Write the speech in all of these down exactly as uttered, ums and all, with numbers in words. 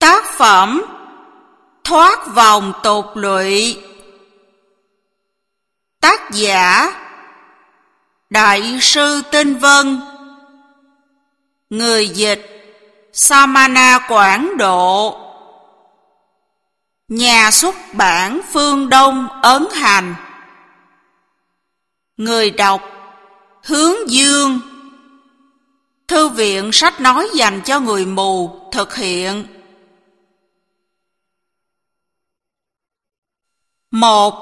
Tác phẩm Thoát vòng tục lụy. Tác giả Đại sư Tinh Vân. Người dịch Samana Quảng Độ. Nhà xuất bản Phương Đông Ấn Hành. Người đọc Hướng Dương. Thư viện sách nói dành cho người mù thực hiện. Một.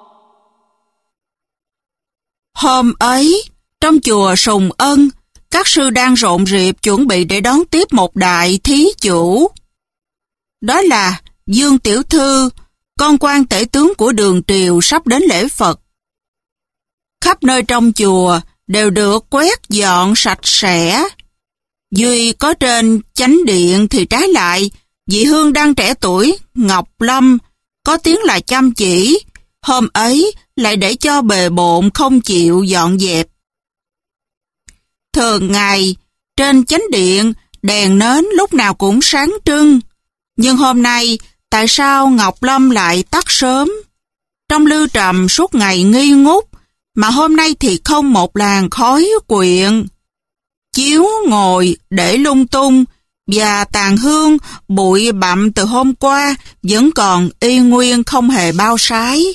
Hôm ấy, trong chùa Sùng Ân, các sư đang rộn rịp chuẩn bị để đón tiếp một đại thí chủ. Đó là Dương Tiểu Thư, con quan tể tướng của Đường Triều sắp đến lễ Phật. Khắp nơi trong chùa đều được quét dọn sạch sẽ. Duy có trên chánh điện thì trái lại, vị hương đăng trẻ tuổi, Ngọc Lâm, có tiếng là chăm chỉ, hôm ấy lại để cho bề bộn không chịu dọn dẹp. Thường ngày, trên chánh điện, đèn nến lúc nào cũng sáng trưng, nhưng hôm nay, tại sao Ngọc Lâm lại tắt sớm? Trong lưu trầm suốt ngày nghi ngút, mà hôm nay thì không một làn khói quyện. Chiếu ngồi để lung tung, và tàn hương bụi bặm từ hôm qua vẫn còn y nguyên không hề bao sái.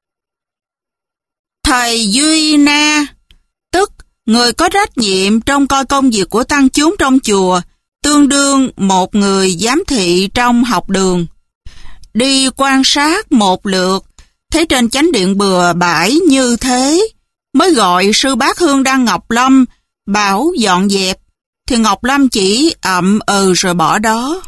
Thầy Duy Na, tức người có trách nhiệm trong coi công việc của tăng chúng trong chùa, tương đương một người giám thị trong học đường, đi quan sát một lượt, thấy trên chánh điện bừa bãi như thế, mới gọi sư bác Hương Đăng Ngọc Lâm bảo dọn dẹp, thì Ngọc Lâm chỉ ậm ừ rồi bỏ đó.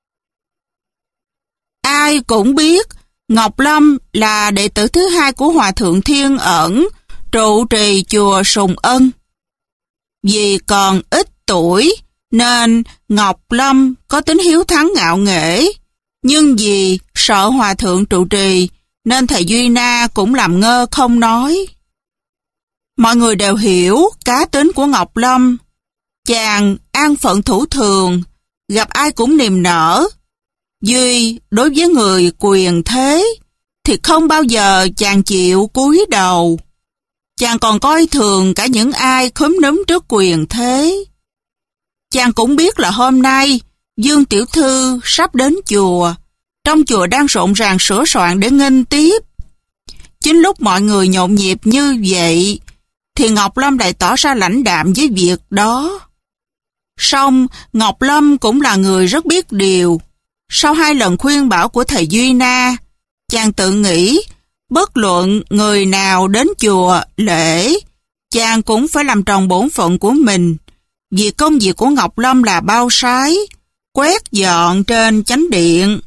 Ai cũng biết Ngọc Lâm là đệ tử thứ hai của Hòa Thượng Thiên Ẩn, trụ trì chùa Sùng Ân. Vì còn ít tuổi nên Ngọc Lâm có tính hiếu thắng ngạo nghễ, nhưng vì sợ Hòa Thượng trụ trì nên thầy Duy Na cũng làm ngơ không nói. Mọi người đều hiểu cá tính của Ngọc Lâm. Chàng an phận thủ thường, gặp ai cũng niềm nở. Duy đối với người quyền thế thì không bao giờ chàng chịu cúi đầu. Chàng còn coi thường cả những ai khúm núm trước quyền thế. Chàng cũng biết là hôm nay Dương Tiểu Thư sắp đến chùa. Trong chùa đang rộn ràng sửa soạn để nghênh tiếp. Chính lúc mọi người nhộn nhịp như vậy thì Ngọc Lâm lại tỏ ra lãnh đạm với việc đó. Song Ngọc Lâm cũng là người rất biết điều. Sau hai lần khuyên bảo của thầy Duy Na, chàng tự nghĩ bất luận người nào đến chùa lễ, chàng cũng phải làm tròn bổn phận của mình. Vì công việc của Ngọc Lâm là bao sái, quét dọn trên chánh điện.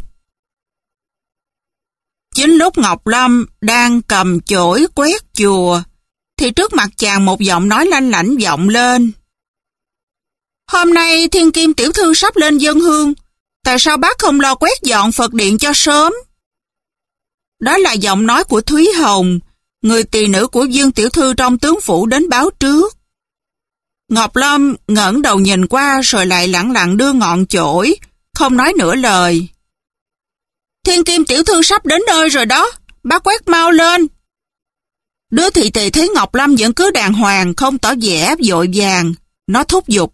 Chính lúc Ngọc Lâm đang cầm chổi quét chùa, thì trước mặt chàng một giọng nói lanh lảnh vọng lên. Hôm nay Thiên Kim Tiểu Thư sắp lên dâng hương, tại sao bác không lo quét dọn Phật điện cho sớm? Đó là giọng nói của Thúy Hồng, người tỳ nữ của Dương Tiểu Thư trong tướng phủ đến báo trước. Ngọc Lâm ngẩng đầu nhìn qua rồi lại lẳng lặng đưa ngọn chổi, không nói nửa lời. Thiên Kim Tiểu Thư sắp đến nơi rồi đó, bác quét mau lên. Đứa thị tỳ thấy Ngọc Lâm vẫn cứ đàng hoàng, không tỏ vẻ vội vàng, nó thúc giục.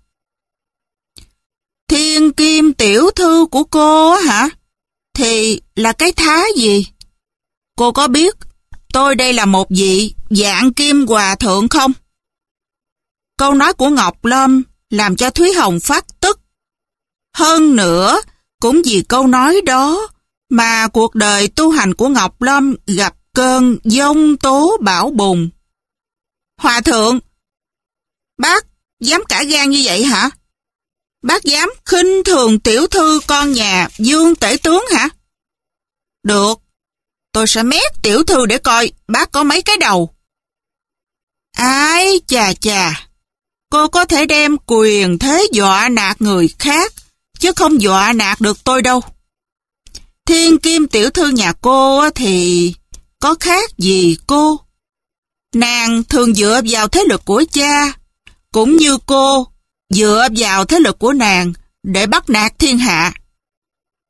Thiên Kim Tiểu Thư của cô hả? Thì là cái thá gì? Cô có biết tôi đây là một vị Vạn Kim Hòa Thượng không? Câu nói của Ngọc Lâm làm cho Thúy Hồng phát tức. Hơn nữa, cũng vì câu nói đó mà cuộc đời tu hành của Ngọc Lâm gặp cơn giông tố bão bùng. Hòa Thượng, bác dám cả gan như vậy hả? Bác dám khinh thường tiểu thư con nhà Dương tể tướng hả? Được, tôi sẽ mét tiểu thư để coi bác có mấy cái đầu. Ái chà chà, cô có thể đem quyền thế dọa nạt người khác, chứ không dọa nạt được tôi đâu. Thiên Kim Tiểu Thư nhà cô thì có khác gì cô? Nàng thường dựa vào thế lực của cha, cũng như cô dựa vào thế lực của nàng để bắt nạt thiên hạ.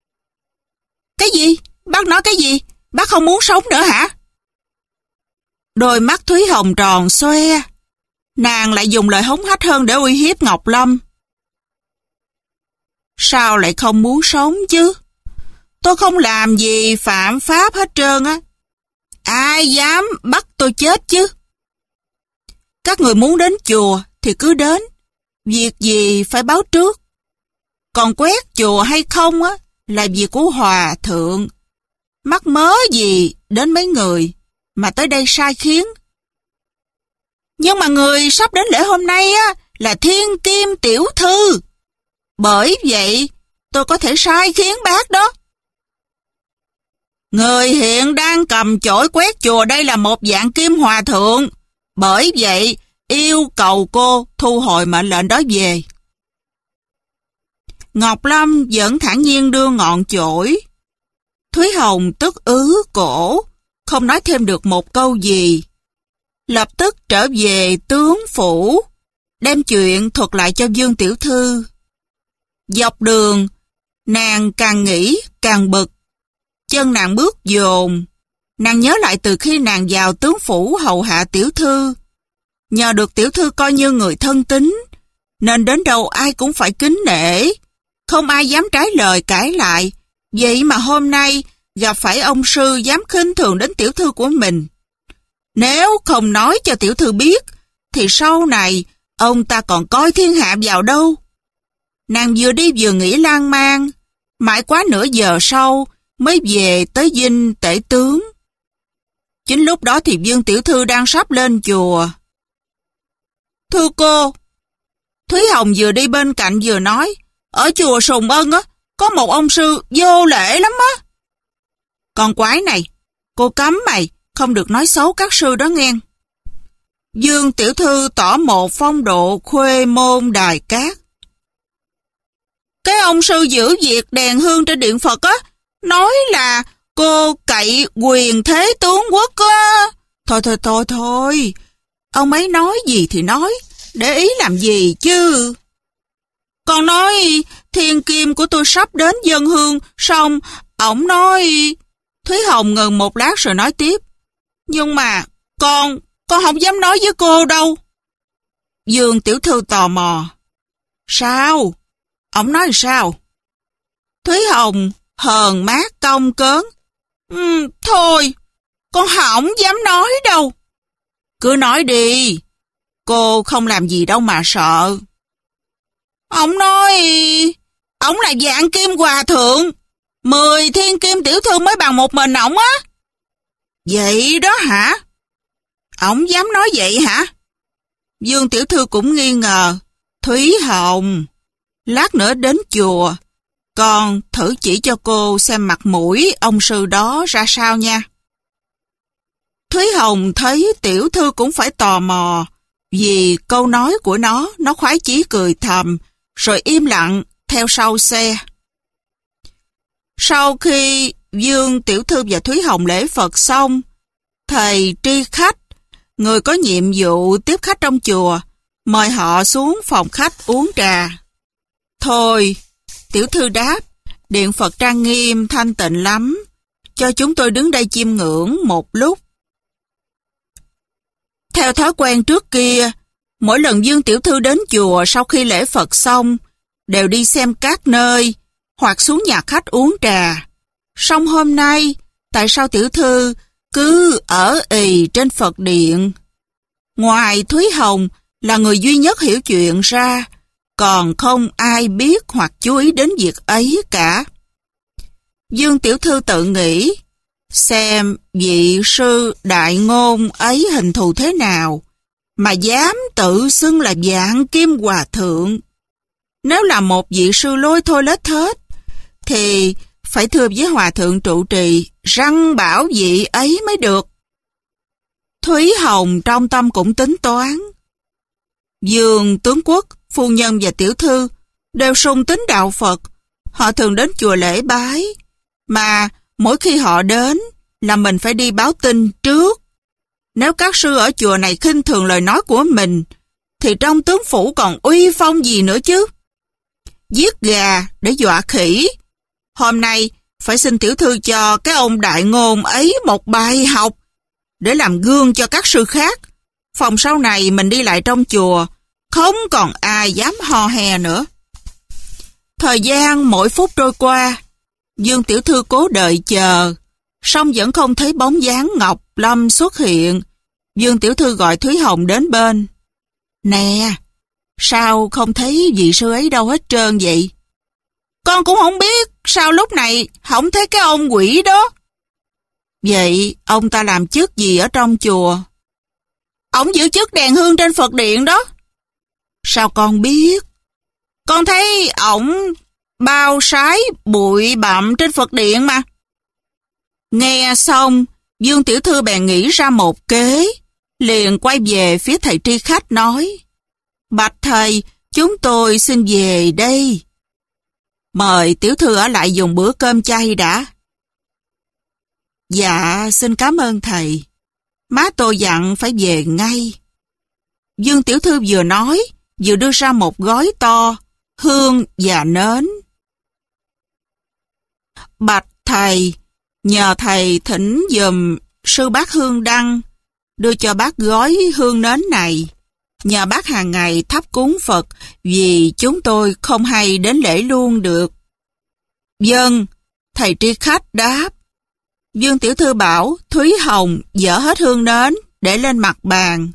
Cái gì? Bác nói cái gì? Bác không muốn sống nữa hả? Đôi mắt Thúy Hồng tròn xoe. Nàng lại dùng lời hống hách hơn để uy hiếp Ngọc Lâm. Sao lại không muốn sống chứ? Tôi không làm gì phạm pháp hết trơn á. Ai dám bắt tôi chết chứ? Các người muốn đến chùa thì cứ đến. Việc gì phải báo trước. Còn quét chùa hay không á là việc của hòa thượng. Mắc mớ gì đến mấy người mà tới đây sai khiến. Nhưng mà người sắp đến lễ hôm nay á là Thiên Kim tiểu thư. Bởi vậy tôi có thể sai khiến bác đó. Người hiện đang cầm chổi quét chùa đây là một dạng Kim hòa thượng. Bởi vậy yêu cầu cô thu hồi mệnh lệnh đó về. Ngọc Lâm vẫn thản nhiên đưa ngọn chổi. Thúy Hồng tức ứ cổ, không nói thêm được một câu gì. Lập tức trở về tướng phủ, đem chuyện thuật lại cho Dương tiểu thư. Dọc đường, nàng càng nghĩ càng bực. Chân nàng bước dồn. Nàng nhớ lại từ khi nàng vào tướng phủ hầu hạ tiểu thư. Nhờ được tiểu thư coi như người thân tín, nên đến đâu ai cũng phải kính nể. Không ai dám trái lời cãi lại. Vậy mà hôm nay gặp phải ông sư dám khinh thường đến tiểu thư của mình. Nếu không nói cho tiểu thư biết, thì sau này ông ta còn coi thiên hạ vào đâu. Nàng vừa đi vừa nghĩ lan man, mãi quá nửa giờ sau mới về tới dinh tể tướng. Chính lúc đó thì Dương tiểu thư đang sắp lên chùa. Thưa cô, Thúy Hồng vừa đi bên cạnh vừa nói, ở chùa Sùng Ân á, có một ông sư vô lễ lắm á. Con quái này, cô cấm mày, không được nói xấu các sư đó nghe. Dương tiểu thư tỏ một phong độ khuê môn đài cát. Cái ông sư giữ việc đèn hương trên điện Phật á, nói là cô cậy quyền thế tướng quốc á. Thôi thôi thôi thôi, ông ấy nói gì thì nói, để ý làm gì chứ. Con nói thiên kim của tôi sắp đến dân hương, xong ổng nói... Thúy Hồng ngừng một lát rồi nói tiếp. Nhưng mà con, con không dám nói với cô đâu. Dương tiểu thư tò mò. Sao? Ổng nói sao? Thúy Hồng hờn mát cong cớn. Ừ, thôi, con không dám nói đâu. Cứ nói đi, cô không làm gì đâu mà sợ. Ổng nói, ổng là dạng Kim hòa thượng, mười thiên kim tiểu thư mới bằng một mình ổng á. Vậy đó hả? Ổng dám nói vậy hả? Dương tiểu thư cũng nghi ngờ. Thúy Hồng, lát nữa đến chùa, con thử chỉ cho cô xem mặt mũi ông sư đó ra sao nha. Thúy Hồng thấy tiểu thư cũng phải tò mò, vì câu nói của nó, nó khoái chí cười thầm, rồi im lặng theo sau xe. Sau khi Dương tiểu thư và Thúy Hồng lễ Phật xong, thầy tri khách, người có nhiệm vụ tiếp khách trong chùa, mời họ xuống phòng khách uống trà. Thôi, tiểu thư đáp, điện Phật trang nghiêm thanh tịnh lắm, cho chúng tôi đứng đây chiêm ngưỡng một lúc. Theo thói quen trước kia, mỗi lần Dương tiểu thư đến chùa sau khi lễ Phật xong, đều đi xem các nơi, hoặc xuống nhà khách uống trà. Song hôm nay, tại sao tiểu thư cứ ở ì trên Phật điện? Ngoài Thúy Hồng là người duy nhất hiểu chuyện ra, còn không ai biết hoặc chú ý đến việc ấy cả. Dương tiểu thư tự nghĩ, xem vị sư đại ngôn ấy hình thù thế nào, mà dám tự xưng là dạng Kim hòa thượng. Nếu là một vị sư lôi thôi lết thết, thì phải thưa với hòa thượng trụ trì răng bảo vị ấy mới được. Thúy Hồng trong tâm cũng tính toán. Dương tướng quốc, phu nhân và tiểu thư đều sùng tín đạo Phật. Họ thường đến chùa lễ bái, mà mỗi khi họ đến là mình phải đi báo tin trước. Nếu các sư ở chùa này khinh thường lời nói của mình, thì trong tướng phủ còn uy phong gì nữa chứ. Giết gà để dọa khỉ. Hôm nay phải xin tiểu thư cho cái ông đại ngôn ấy một bài học để làm gương cho các sư khác. Phòng sau này mình đi lại trong chùa, không còn ai dám hò hè nữa. Thời gian mỗi phút trôi qua, Dương tiểu thư cố đợi chờ, song vẫn không thấy bóng dáng Ngọc Lâm xuất hiện. Dương tiểu thư gọi Thúy Hồng đến bên. Nè, sao không thấy vị sư ấy đâu hết trơn vậy? Con cũng không biết, sao lúc này không thấy cái ông quỷ đó. Vậy ông ta làm chức gì ở trong chùa? Ông giữ chức đèn hương trên Phật điện đó. Sao con biết? Con thấy ổng bao sái bụi bặm trên Phật điện mà. Nghe xong, Dương tiểu thư bèn nghĩ ra một kế, liền quay về phía thầy tri khách nói: Bạch thầy, chúng tôi xin về đây. Mời tiểu thư ở lại dùng bữa cơm chay đã. Dạ, xin cảm ơn thầy. Má tôi dặn phải về ngay. Dương tiểu thư vừa nói, vừa đưa ra một gói to, hương và nến. Bạch thầy, nhờ thầy thỉnh giùm sư bác Hương Đăng, đưa cho bác gói hương nến này. Nhờ bác hàng ngày thắp cúng Phật, vì chúng tôi không hay đến lễ luôn được. Vâng, thầy tri khách đáp. Dương tiểu thư bảo Thúy Hồng dỡ hết hương nến để lên mặt bàn.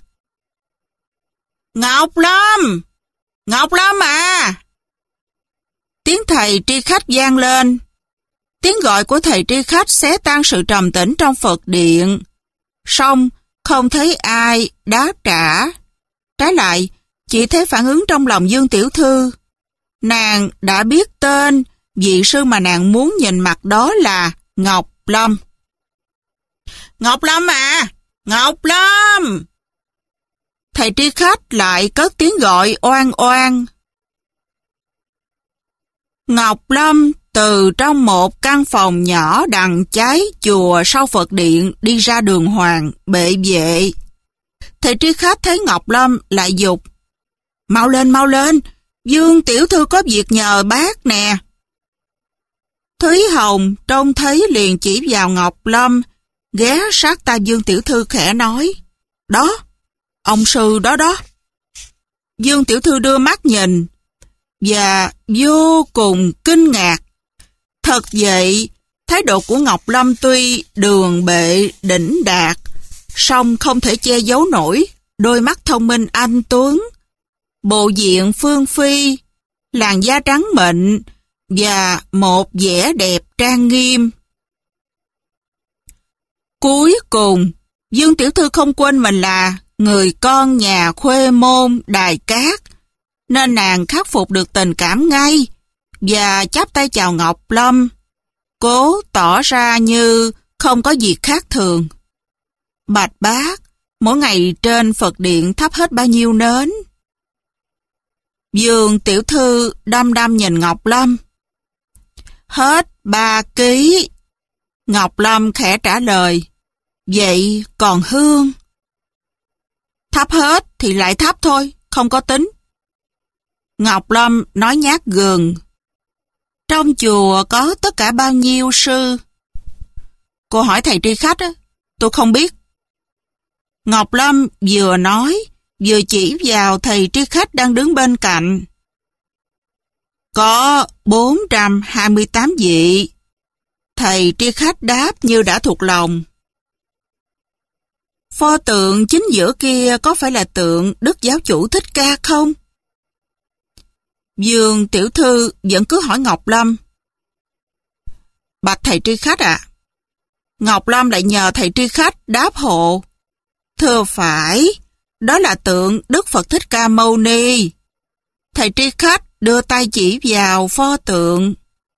Ngọc Lâm! Ngọc Lâm à! Tiếng thầy tri khách vang lên. Tiếng gọi của thầy tri khách xé tan sự trầm tĩnh trong Phật điện. Song không thấy ai đáp trả. Trái lại, chỉ thấy phản ứng trong lòng Dương tiểu thư. Nàng đã biết tên vị sư mà nàng muốn nhìn mặt đó là Ngọc Lâm. Ngọc Lâm à! Ngọc Lâm! Thầy tri khách lại cất tiếng gọi oan oan. Ngọc Lâm từ trong một căn phòng nhỏ đằng trái chùa sau Phật điện đi ra đường hoàng bệ vệ. Thầy tri khách thấy Ngọc Lâm lại dục: Mau lên, mau lên, Dương tiểu thư có việc nhờ bác nè. Thúy Hồng trông thấy liền chỉ vào Ngọc Lâm, ghé sát tai Dương tiểu thư khẽ nói: Đó, ông sư đó đó. Dương tiểu thư đưa mắt nhìn và vô cùng kinh ngạc. Thật vậy, thái độ của Ngọc Lâm tuy đường bệ đỉnh đạt, song không thể che giấu nổi đôi mắt thông minh anh tuấn, bộ diện phương phi, làn da trắng mịn và một vẻ đẹp trang nghiêm. Cuối cùng, Dương tiểu thư không quên mình là người con nhà khuê môn Đài Cát, nên nàng khắc phục được tình cảm ngay và chắp tay chào Ngọc Lâm, cố tỏ ra như không có gì khác thường. Bạch bác, mỗi ngày trên Phật điện thắp hết bao nhiêu nến? Dương tiểu thư đăm đăm nhìn Ngọc Lâm. Hết ba ký. Ngọc Lâm khẽ trả lời. Vậy còn hương? Thắp hết thì lại thắp thôi, không có tính. Ngọc Lâm nói nhát gừng. Trong chùa có tất cả bao nhiêu sư? Cô hỏi thầy tri khách á, tôi không biết. Ngọc Lâm vừa nói, vừa chỉ vào thầy tri khách đang đứng bên cạnh. Có bốn trăm hai mươi tám vị. Thầy tri khách đáp như đã thuộc lòng. Pho tượng chính giữa kia có phải là tượng Đức Giáo chủ Thích Ca không? Dương tiểu thư vẫn cứ hỏi Ngọc Lâm. Bạch thầy tri khách ạ. À? Ngọc Lâm lại nhờ thầy tri khách đáp hộ. Thưa phải, đó là tượng Đức Phật Thích Ca Mâu Ni. Thầy tri khách đưa tay chỉ vào pho tượng.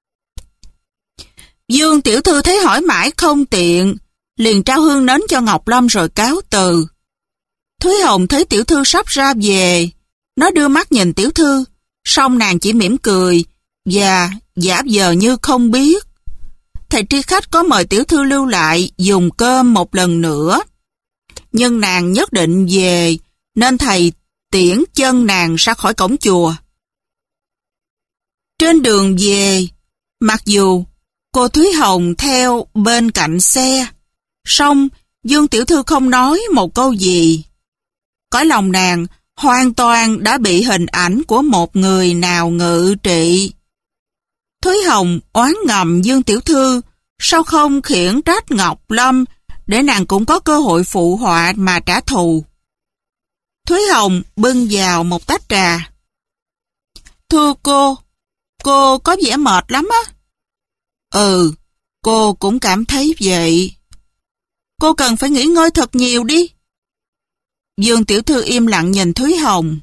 Dương tiểu thư thấy hỏi mãi không tiện, liền trao hương nến cho Ngọc Lâm rồi cáo từ. Thúy Hồng thấy tiểu thư sắp ra về, nó đưa mắt nhìn tiểu thư, song nàng chỉ mỉm cười và giả vờ như không biết. Thầy tri khách có mời tiểu thư lưu lại dùng cơm một lần nữa, nhưng nàng nhất định về nên thầy tiễn chân nàng ra khỏi cổng chùa. Trên đường về, mặc dù Cô Thúy Hồng theo bên cạnh xe. Song Dương tiểu thư không nói một câu gì. Cõi lòng nàng hoàn toàn đã bị hình ảnh của một người nào ngự trị. Thúy Hồng oán ngầm Dương tiểu thư, sao không khiển trách Ngọc Lâm để nàng cũng có cơ hội phụ họa mà trả thù. Thúy Hồng bưng vào một tách trà. Thưa cô, cô có vẻ mệt lắm á. Ừ, cô cũng cảm thấy vậy. Cô cần phải nghỉ ngơi thật nhiều đi. Dương tiểu thư im lặng nhìn Thúy Hồng.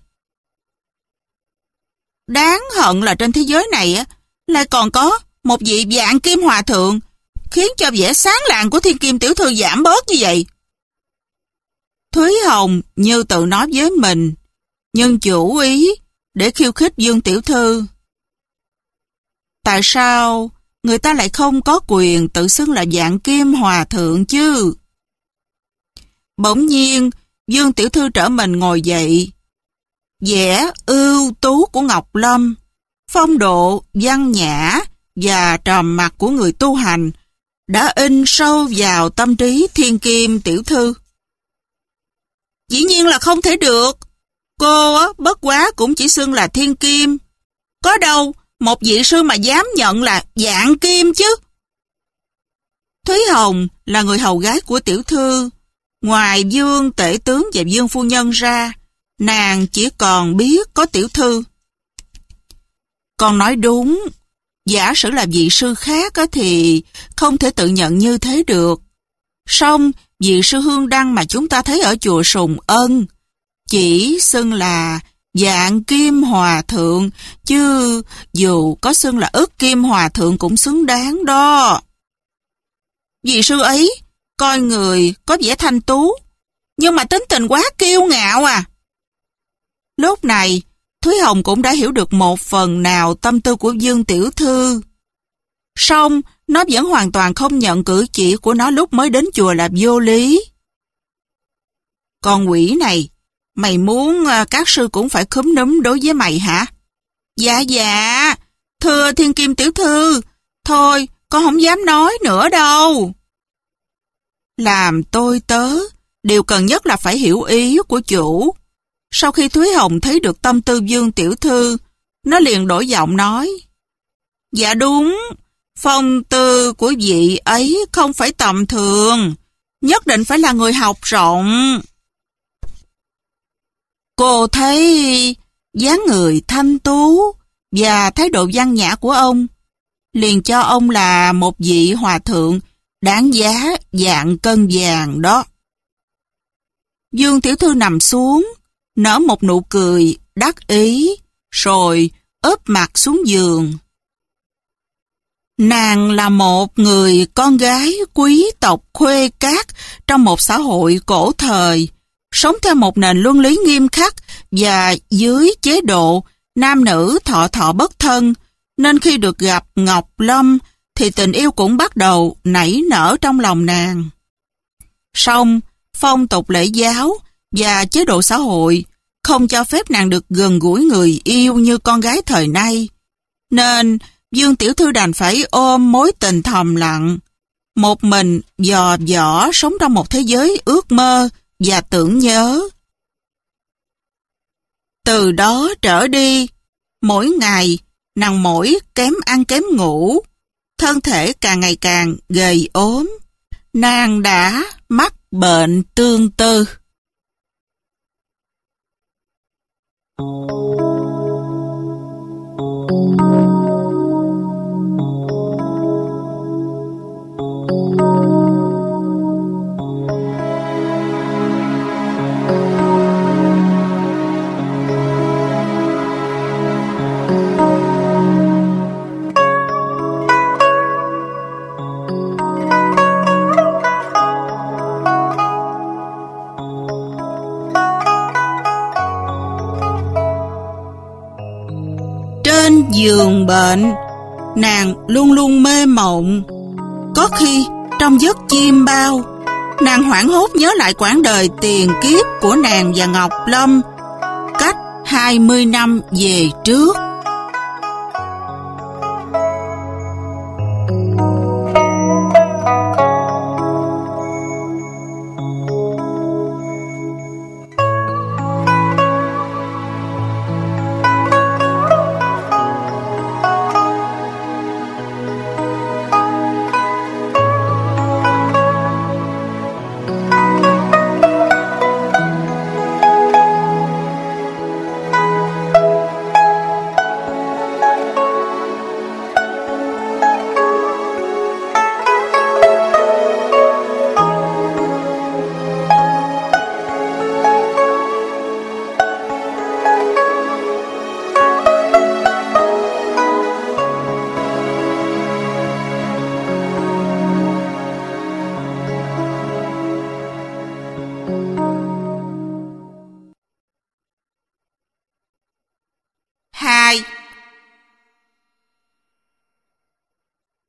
Đáng hận là trên thế giới này á, lại còn có một vị Vạn Kim Hòa Thượng khiến cho vẻ sáng lạng của Thiên Kim tiểu thư giảm bớt như vậy. Thúy Hồng như tự nói với mình, nhưng chủ ý để khiêu khích Dương tiểu thư. Tại sao người ta lại không có quyền tự xưng là Vạn Kim Hòa Thượng chứ? Bỗng nhiên, Dương tiểu thư trở mình ngồi dậy. Vẻ ưu tú của Ngọc Lâm, phong độ, văn nhã và trầm mặc của người tu hành đã in sâu vào tâm trí Thiên Kim tiểu thư. Dĩ nhiên là không thể được. Cô á, bất quá cũng chỉ xưng là Thiên Kim. Có đâu một vị sư mà dám nhận là Vạn Kim chứ. Thúy Hồng là người hầu gái của tiểu thư. Ngoài Dương tể tướng và Dương phu nhân ra, nàng chỉ còn biết có tiểu thư. Còn nói đúng, giả sử là vị sư khác thì không thể tự nhận như thế được. Song vị sư Hương Đăng mà chúng ta thấy ở chùa Sùng Ân chỉ xưng là Vạn Kim Hòa Thượng, chứ dù có xưng là Ức Kim Hòa Thượng cũng xứng đáng đó. Vị sư ấy coi người có vẻ thanh tú, nhưng mà tính tình quá kiêu ngạo à. Lúc này, Thúy Hồng cũng đã hiểu được một phần nào tâm tư của Dương tiểu thư. Song, nó vẫn hoàn toàn không nhận cử chỉ của nó lúc mới đến chùa là vô lý. Con quỷ này, mày muốn các sư cũng phải khúm núm đối với mày hả? Dạ dạ, thưa Thiên Kim tiểu thư, thôi con không dám nói nữa đâu. Làm tôi tớ, điều cần nhất là phải hiểu ý của chủ. Sau khi Thúy Hồng thấy được tâm tư Dương tiểu thư, nó liền đổi giọng nói. Dạ đúng, phong tư của vị ấy không phải tầm thường, nhất định phải là người học rộng. Cô thấy dáng người thanh tú và thái độ văn nhã của ông, liền cho ông là một vị hòa thượng đáng giá vạn cân vàng đó. Dương tiểu thư nằm xuống, nở một nụ cười đắc ý, rồi úp mặt xuống giường. Nàng là một người con gái quý tộc khuê cát trong một xã hội cổ thời, sống theo một nền luân lý nghiêm khắc và dưới chế độ nam nữ thọ thọ bất thân, nên khi được gặp Ngọc Lâm thì tình yêu cũng bắt đầu nảy nở trong lòng nàng. Song phong tục lễ giáo và chế độ xã hội không cho phép nàng được gần gũi người yêu như con gái thời nay, nên Dương tiểu thư đành phải ôm mối tình thầm lặng, một mình dò dỏ sống trong một thế giới ước mơ và tưởng nhớ. Từ đó trở đi, mỗi ngày nàng mỗi kém ăn kém ngủ, thân thể càng ngày càng gầy ốm. Nàng đã mắc bệnh tương tư. Trên giường bệnh, nàng luôn luôn mê mộng. Có khi trong giấc chiêm bao, nàng hoảng hốt nhớ lại quãng đời tiền kiếp của nàng và Ngọc Lâm cách hai mươi năm về trước.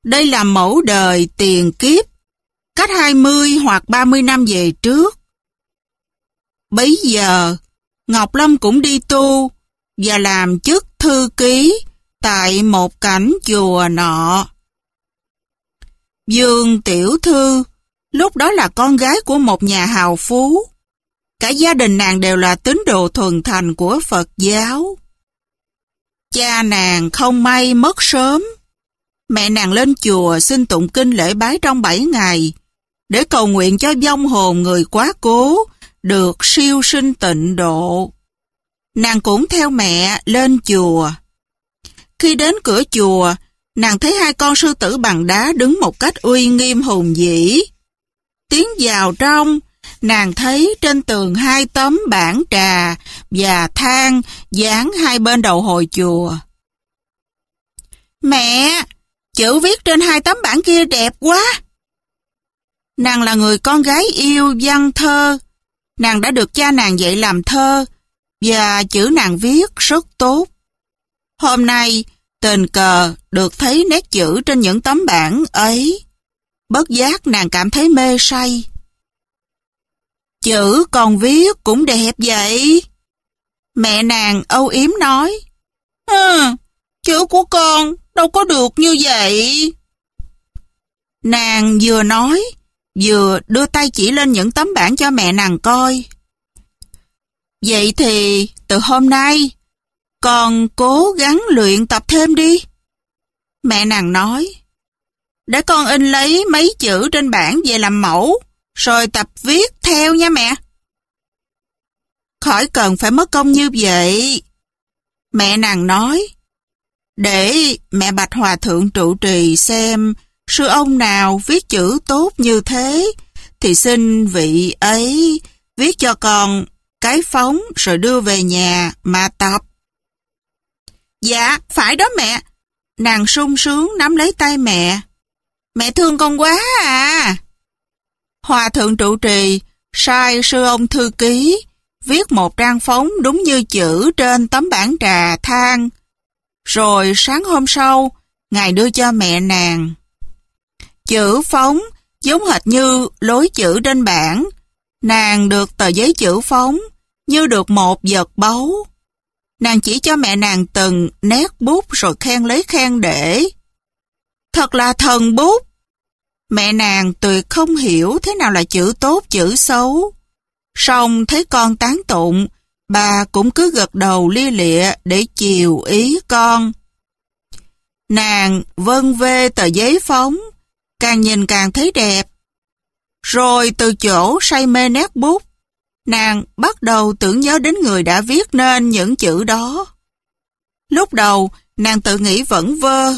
Đây là mẫu đời tiền kiếp, cách hai mươi hoặc ba mươi năm về trước. Bấy giờ, Ngọc Lâm cũng đi tu và làm chức thư ký tại một cảnh chùa nọ. Dương tiểu thư lúc đó là con gái của một nhà hào phú. Cả gia đình nàng đều là tín đồ thuần thành của Phật giáo. Cha nàng không may mất sớm. Mẹ nàng lên chùa xin tụng kinh lễ bái trong bảy ngày để cầu nguyện cho vong hồn người quá cố được siêu sinh tịnh độ. Nàng cũng theo mẹ lên chùa. Khi đến cửa chùa, nàng thấy hai con sư tử bằng đá đứng một cách uy nghiêm hùng vĩ. Tiến vào trong, nàng thấy trên tường hai tấm bảng trà và than dán hai bên đầu hồi chùa. Mẹ, chữ viết trên hai tấm bảng kia đẹp quá. Nàng là người con gái yêu văn thơ. Nàng đã được cha nàng dạy làm thơ và chữ nàng viết rất tốt. Hôm nay, tình cờ được thấy nét chữ trên những tấm bảng ấy. Bất giác nàng cảm thấy mê say. Chữ con viết cũng đẹp vậy. Mẹ nàng âu yếm nói. Ừ, chữ của con đâu có được như vậy. Nàng vừa nói, vừa đưa tay chỉ lên những tấm bảng cho mẹ nàng coi. Vậy thì từ hôm nay, con cố gắng luyện tập thêm đi. Mẹ nàng nói. Để con in lấy mấy chữ trên bảng về làm mẫu, rồi tập viết theo nha mẹ. Khỏi cần phải mất công như vậy. Mẹ nàng nói. Để mẹ bạch hòa thượng trụ trì xem sư ông nào viết chữ tốt như thế, thì xin vị ấy viết cho con cái phóng rồi đưa về nhà mà tập. Dạ, phải đó mẹ. Nàng sung sướng nắm lấy tay mẹ. Mẹ thương con quá à. Hòa thượng trụ trì sai sư ông thư ký viết một trang phóng đúng như chữ trên tấm bảng trà than. Rồi sáng hôm sau, ngài đưa cho mẹ nàng. Chữ phóng giống hệt như lối chữ trên bảng. Nàng được tờ giấy chữ phóng như được một vật báu. Nàng chỉ cho mẹ nàng từng nét bút rồi khen lấy khen để. Thật là thần bút. Mẹ nàng tuyệt không hiểu thế nào là chữ tốt chữ xấu. Song thấy con tán tụng, bà cũng cứ gật đầu lia lịa để chiều ý con. Nàng vân vê tờ giấy phóng, càng nhìn càng thấy đẹp. Rồi từ chỗ say mê nét bút, nàng bắt đầu tưởng nhớ đến người đã viết nên những chữ đó. Lúc đầu, nàng tự nghĩ vẩn vơ.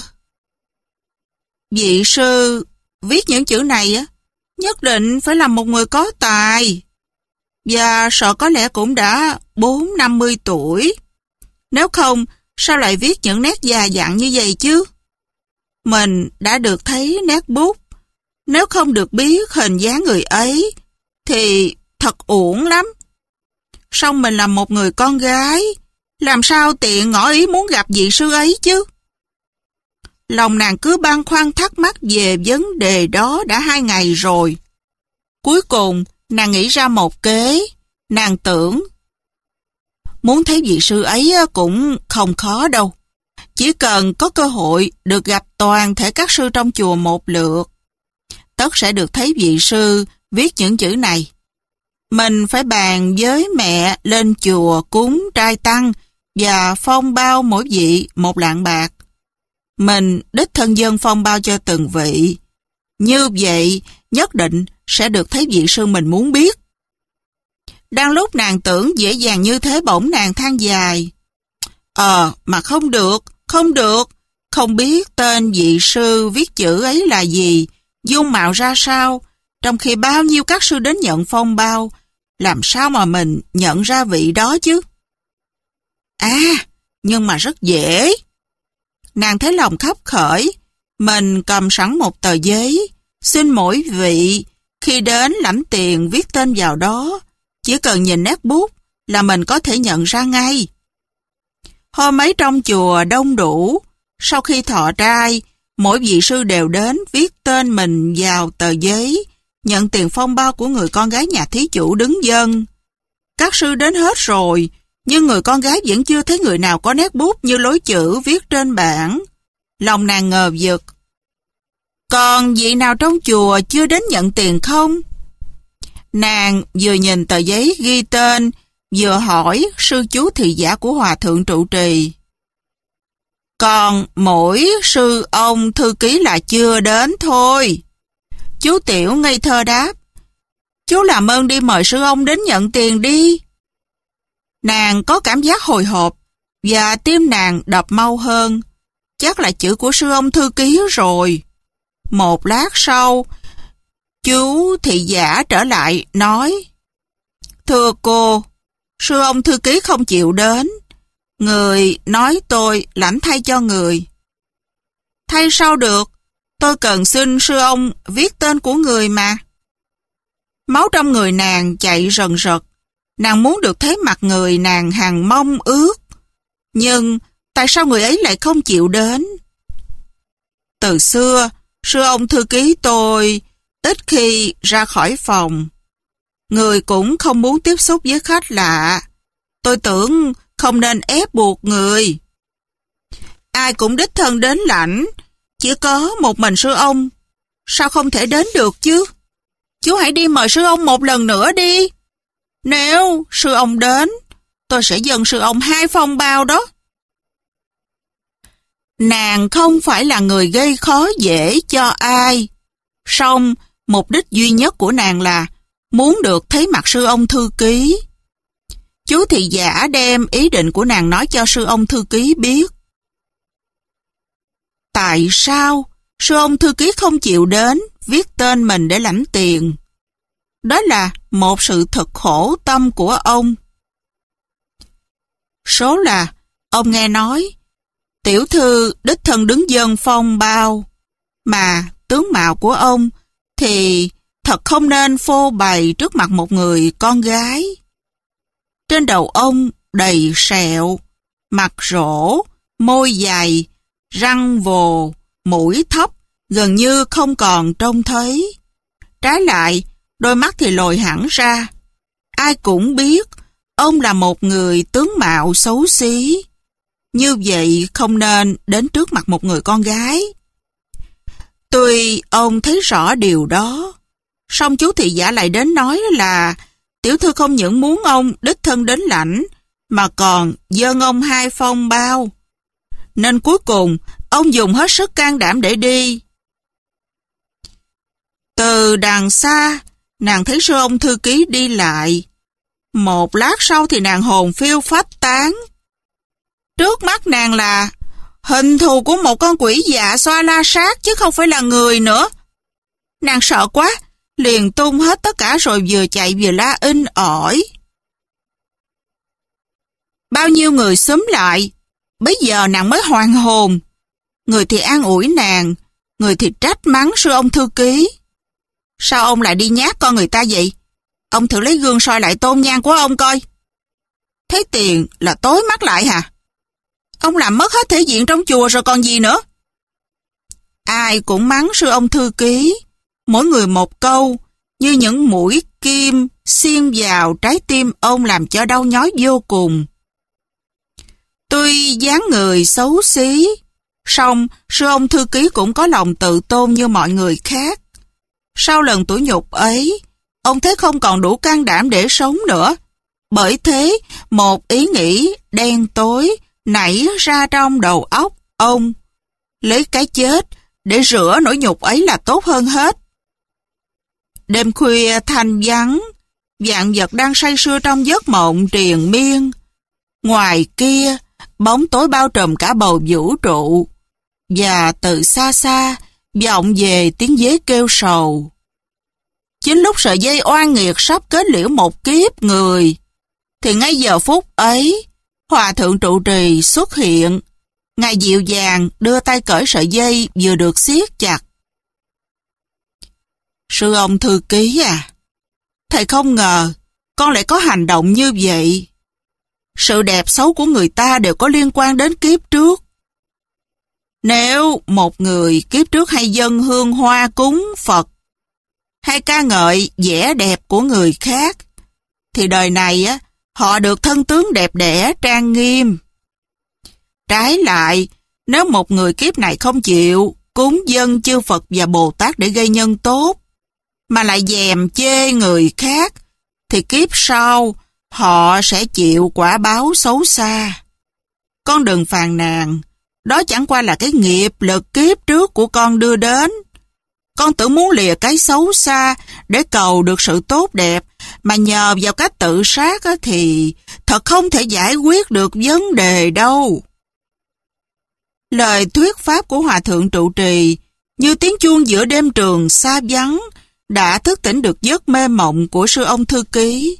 Vị sư viết những chữ này á, nhất định phải là một người có tài. Và sợ có lẽ cũng đã bốn năm mươi tuổi. Nếu không, sao lại viết những nét già dặn như vậy chứ? Mình đã được thấy nét bút. Nếu không được biết hình dáng người ấy, thì thật uổng lắm. Song mình là một người con gái, làm sao tiện ngỏ ý muốn gặp vị sư ấy chứ? Lòng nàng cứ băn khoăn thắc mắc về vấn đề đó đã hai ngày rồi. Cuối cùng, nàng nghĩ ra một kế. Nàng tưởng, muốn thấy vị sư ấy cũng không khó đâu. Chỉ cần có cơ hội được gặp toàn thể các sư trong chùa một lượt, tất sẽ được thấy vị sư viết những chữ này. Mình phải bàn với mẹ lên chùa cúng trai tăng và phong bao mỗi vị một lạng bạc. Mình đích thân dân phong bao cho từng vị. Như vậy nhất định sẽ được thấy vị sư mình muốn biết. Đang lúc nàng tưởng dễ dàng như thế bỗng nàng than dài. Ờ, mà không được, không được. Không biết tên vị sư viết chữ ấy là gì, dung mạo ra sao, trong khi bao nhiêu các sư đến nhận phong bao, làm sao mà mình nhận ra vị đó chứ? À, nhưng mà rất dễ. Nàng thấy lòng khấp khởi, mình cầm sẵn một tờ giấy, xin mỗi vị khi đến lãnh tiền viết tên vào đó, chỉ cần nhìn nét bút là mình có thể nhận ra ngay. Hôm ấy trong chùa đông đủ, sau khi thọ trai, mỗi vị sư đều đến viết tên mình vào tờ giấy, nhận tiền phong bao của người con gái nhà thí chủ đứng dân. Các sư đến hết rồi, nhưng người con gái vẫn chưa thấy người nào có nét bút như lối chữ viết trên bảng. Lòng nàng ngờ vực. Còn vị nào trong chùa chưa đến nhận tiền không? Nàng vừa nhìn tờ giấy ghi tên, vừa hỏi sư chú thị giả của hòa thượng trụ trì. Còn mỗi sư ông thư ký là chưa đến thôi. Chú Tiểu ngây thơ đáp. Chú làm ơn đi mời sư ông đến nhận tiền đi. Nàng có cảm giác hồi hộp và tim nàng đập mau hơn. Chắc là chữ của sư ông thư ký rồi. Một lát sau, chú thị giả trở lại nói: Thưa cô, sư ông thư ký không chịu đến. Người nói tôi lãnh thay cho người. Thay sao được? Tôi cần xin sư ông viết tên của người mà. Máu trong người nàng chạy rần rật. Nàng muốn được thấy mặt người nàng hằng mong ước. Nhưng tại sao người ấy lại không chịu đến? Từ xưa, sư ông thư ký tôi ít khi ra khỏi phòng. Người cũng không muốn tiếp xúc với khách lạ. Tôi tưởng không nên ép buộc người. Ai cũng đích thân đến lãnh, chỉ có một mình sư ông. Sao không thể đến được chứ? Chú hãy đi mời sư ông một lần nữa đi. Nếu sư ông đến, tôi sẽ dâng sư ông hai phong bao đó. Nàng không phải là người gây khó dễ cho ai. Song mục đích duy nhất của nàng là muốn được thấy mặt sư ông thư ký. Chú thị giả đem ý định của nàng nói cho sư ông thư ký biết. Tại sao sư ông thư ký không chịu đến viết tên mình để lãnh tiền? Đó là một sự thật khổ tâm của ông. Số là ông nghe nói tiểu thư đích thân đứng dân phong bao, mà tướng mạo của ông thì thật không nên phô bày trước mặt một người con gái. Trên đầu ông đầy sẹo, mặt rỗ, môi dày, răng vồ, mũi thấp, gần như không còn trông thấy. Trái lại, đôi mắt thì lồi hẳn ra. Ai cũng biết ông là một người tướng mạo xấu xí. Như vậy không nên đến trước mặt một người con gái. Tuy ông thấy rõ điều đó, song chú thị giả lại đến nói là tiểu thư không những muốn ông đích thân đến lãnh, mà còn dâng ông hai phong bao. Nên cuối cùng, ông dùng hết sức can đảm để đi. Từ đằng xa, nàng thấy sư ông thư ký đi lại. Một lát sau thì nàng hồn phiêu phách tán. Trước mắt nàng là hình thù của một con quỷ dạ xoa la sát chứ không phải là người nữa. Nàng sợ quá, liền tung hết tất cả rồi vừa chạy vừa la inh ỏi. Bao nhiêu người xúm lại, bấy giờ nàng mới hoàn hồn. Người thì an ủi nàng, người thì trách mắng sư ông thư ký. Sao ông lại đi nhát con người ta vậy? Ông thử lấy gương soi lại tôn nhang của ông coi. Thấy tiền là tối mắt lại hả? Ông làm mất hết thể diện trong chùa rồi còn gì nữa? Ai cũng mắng sư ông thư ký, mỗi người một câu, như những mũi kim xiên vào trái tim ông làm cho đau nhói vô cùng. Tuy dáng người xấu xí, song sư ông thư ký cũng có lòng tự tôn như mọi người khác. Sau lần tủi nhục ấy, ông thấy không còn đủ can đảm để sống nữa. Bởi thế, một ý nghĩ đen tối nảy ra trong đầu óc ông. Lấy cái chết để rửa nỗi nhục ấy là tốt hơn hết. Đêm khuya thanh vắng, vạn vật đang say sưa trong giấc mộng triền miên. Ngoài kia, bóng tối bao trùm cả bầu vũ trụ. Và từ xa xa, vọng về tiếng dế kêu sầu. Chính lúc sợi dây oan nghiệt sắp kết liễu một kiếp người, thì ngay giờ phút ấy, Hòa thượng trụ trì xuất hiện. Ngài dịu dàng đưa tay cởi sợi dây vừa được siết chặt. Sư ông thư ký à, thầy không ngờ con lại có hành động như vậy. Sự đẹp xấu của người ta đều có liên quan đến kiếp trước. Nếu một người kiếp trước hay dâng hương hoa cúng Phật, hay ca ngợi vẻ đẹp của người khác, thì đời này á, họ được thân tướng đẹp đẽ trang nghiêm. Trái lại, nếu một người kiếp này không chịu cúng dâng chư Phật và Bồ Tát để gây nhân tốt, mà lại dèm chê người khác, thì kiếp sau họ sẽ chịu quả báo xấu xa. Con đừng phàn nàn, đó chẳng qua là cái nghiệp lực kiếp trước của con đưa đến. Con tự muốn lìa cái xấu xa để cầu được sự tốt đẹp, mà nhờ vào cách tự sát thì thật không thể giải quyết được vấn đề đâu. Lời thuyết pháp của Hòa Thượng trụ trì như tiếng chuông giữa đêm trường xa vắng đã thức tỉnh được giấc mê mộng của sư ông thư ký.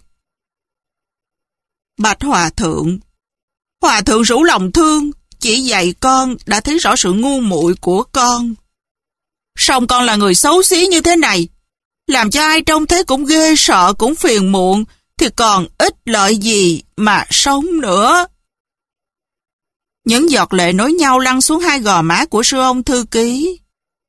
Bạch Hòa Thượng, Hòa Thượng rủ lòng thương, chỉ dạy con đã thấy rõ sự ngu muội của con. Song con là người xấu xí như thế này, làm cho ai trông thấy cũng ghê sợ cũng phiền muộn, thì còn ích lợi gì mà sống nữa. Những giọt lệ nối nhau lăn xuống hai gò má của sư ông thư ký.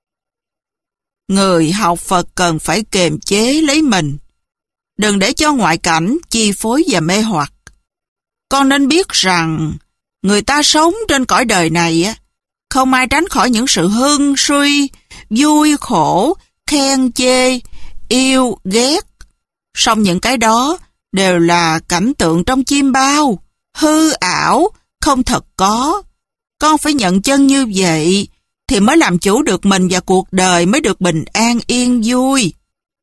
Người học Phật cần phải kiềm chế lấy mình, đừng để cho ngoại cảnh chi phối và mê hoặc. Con nên biết rằng người ta sống trên cõi đời này không ai tránh khỏi những sự hưng suy, vui khổ, khen chê, yêu ghét. Song những cái đó đều là cảnh tượng trong chim bao, hư ảo, không thật có. Con phải nhận chân như vậy thì mới làm chủ được mình và cuộc đời mới được bình an yên vui.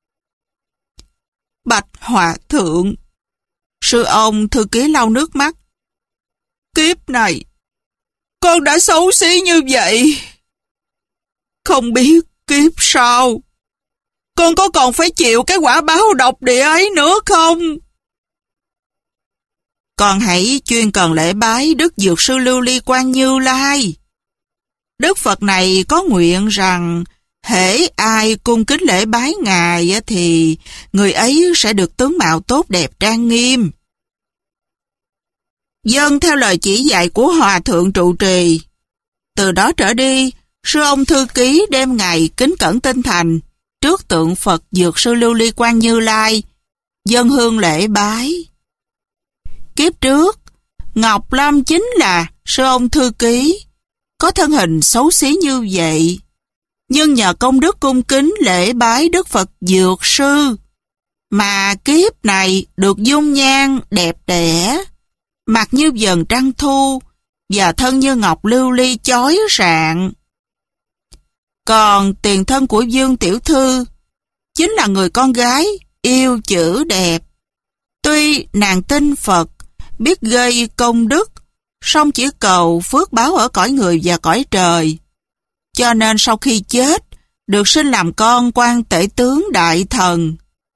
Bạch Hòa Thượng, sư ông thư ký lau nước mắt. Kiếp này, con đã xấu xí như vậy. Không biết kiếp sau, con có còn phải chịu cái quả báo độc địa ấy nữa không? Con hãy chuyên cần lễ bái Đức Dược Sư Lưu Ly Quang Như Lai. Đức Phật này có nguyện rằng hễ ai cung kính lễ bái Ngài thì người ấy sẽ được tướng mạo tốt đẹp trang nghiêm. Vâng theo lời chỉ dạy của Hòa Thượng trụ trì. Từ đó trở đi, sư ông thư ký đêm ngày kính cẩn tinh thành trước tượng Phật Dược Sư Lưu Ly Quang Như Lai, dâng hương lễ bái. Kiếp trước, Ngọc Lâm chính là sư ông thư ký, có thân hình xấu xí như vậy. Nhưng nhờ công đức cung kính lễ bái Đức Phật Dược Sư, mà kiếp này được dung nhan đẹp đẽ, mặt như vầng trăng thu, và thân như ngọc lưu ly chói rạng. Còn tiền thân của Dương Tiểu Thư chính là người con gái yêu chữ đẹp. Tuy nàng tin Phật, biết gây công đức, song chỉ cầu phước báo ở cõi người và cõi trời. Cho nên sau khi chết, được sinh làm con quan tể tướng đại thần.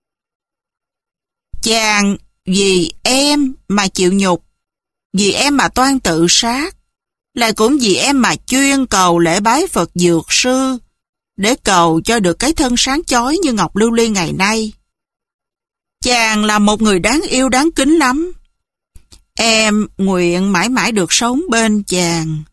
Chàng vì em mà chịu nhục, vì em mà toan tự sát, lại cũng vì em mà chuyên cầu lễ bái Phật Dược Sư, để cầu cho được cái thân sáng chói như ngọc lưu ly ngày nay. Chàng là một người đáng yêu đáng kính lắm. Em nguyện mãi mãi được sống bên chàng.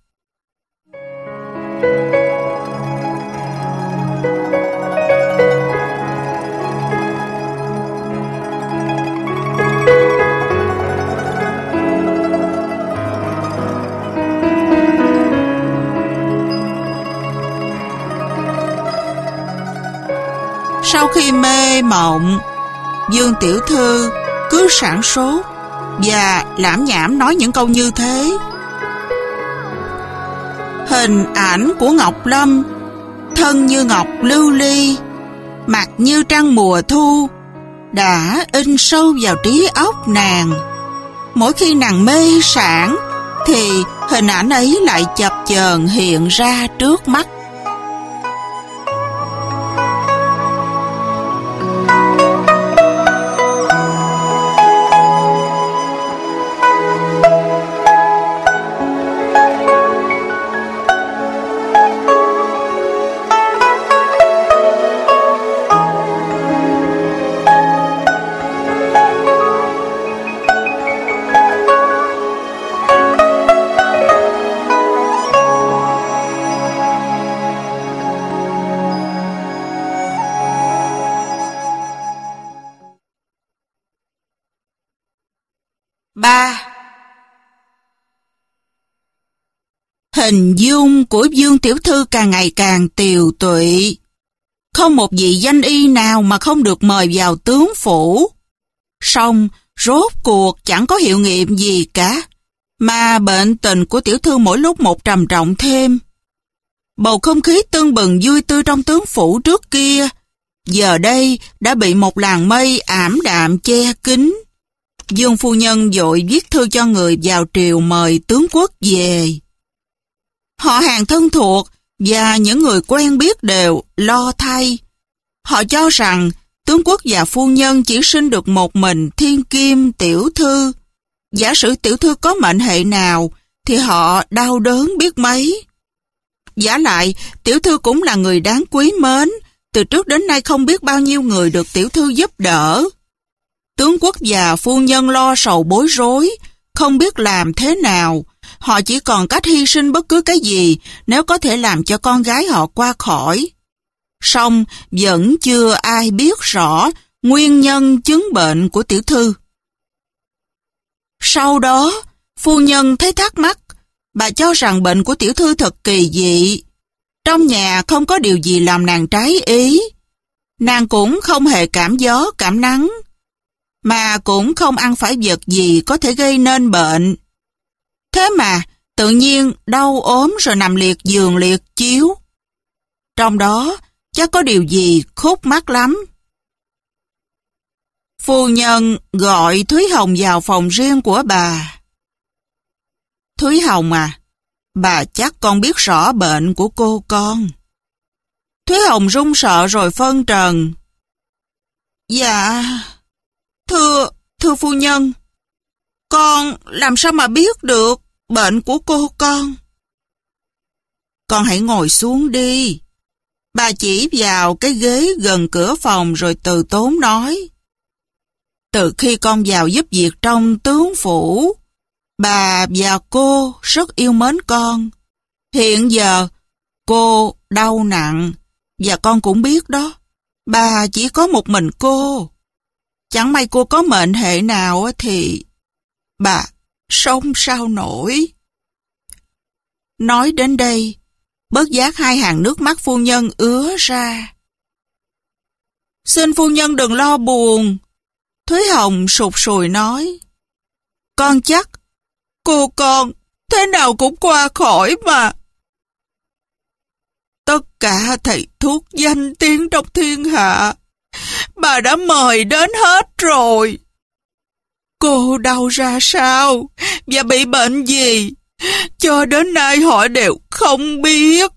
Sau khi mê mộng, Dương Tiểu Thư cứ sảng sốt và lảm nhảm nói những câu như thế. Hình ảnh của Ngọc Lâm, thân như ngọc lưu ly, mặt như trăng mùa thu, đã in sâu vào trí óc nàng. Mỗi khi nàng mê sảng thì hình ảnh ấy lại chập chờn hiện ra trước mắt. Hình dung của Dương tiểu thư càng ngày càng tiều tụy. Không một vị danh y nào mà không được mời vào tướng phủ. Song rốt cuộc chẳng có hiệu nghiệm gì cả, mà bệnh tình của tiểu thư mỗi lúc một trầm trọng thêm. Bầu không khí tưng bừng vui tươi trong tướng phủ trước kia, giờ đây đã bị một làn mây ảm đạm che kín. Dương phu nhân vội viết thư cho người vào triều mời tướng quốc về. Họ hàng thân thuộc và những người quen biết đều lo thay. Họ cho rằng tướng quốc và phu nhân chỉ sinh được một mình thiên kim tiểu thư. Giả sử tiểu thư có mệnh hệ nào thì họ đau đớn biết mấy. Giả lại, tiểu thư cũng là người đáng quý mến. Từ trước đến nay không biết bao nhiêu người được tiểu thư giúp đỡ. Tướng quốc và phu nhân lo sầu bối rối, không biết làm thế nào. Họ chỉ còn cách hy sinh bất cứ cái gì nếu có thể làm cho con gái họ qua khỏi. Song vẫn chưa ai biết rõ nguyên nhân chứng bệnh của tiểu thư. Sau đó, phu nhân thấy thắc mắc. Bà cho rằng bệnh của tiểu thư thật kỳ dị. Trong nhà không có điều gì làm nàng trái ý. Nàng cũng không hề cảm gió, cảm nắng. Mà cũng không ăn phải vật gì có thể gây nên bệnh. Thế mà, tự nhiên đau ốm rồi nằm liệt giường liệt chiếu. Trong đó, chắc có điều gì khúc mắc lắm. Phu nhân gọi Thúy Hồng vào phòng riêng của bà. Thúy Hồng à, bà chắc con biết rõ bệnh của cô con. Thúy Hồng run sợ rồi phân trần. Dạ, thưa, thưa phu nhân, con làm sao mà biết được bệnh của cô con? Con hãy ngồi xuống đi. Bà chỉ vào cái ghế gần cửa phòng rồi từ tốn nói. Từ khi con vào giúp việc trong tướng phủ, bà và cô rất yêu mến con. Hiện giờ, cô đau nặng, và con cũng biết đó, bà chỉ có một mình cô. Chẳng may cô có mệnh hệ nào thì bà sống sao nổi. Nói đến đây, bất giác hai hàng nước mắt phu nhân ứa ra. Xin phu nhân đừng lo buồn. Thúy Hồng sụt sùi nói. Con chắc cô con thế nào cũng qua khỏi mà. Tất cả thầy thuốc danh tiếng trong thiên hạ, bà đã mời đến hết rồi. Cô đau ra sao và bị bệnh gì, cho đến nay họ đều không biết.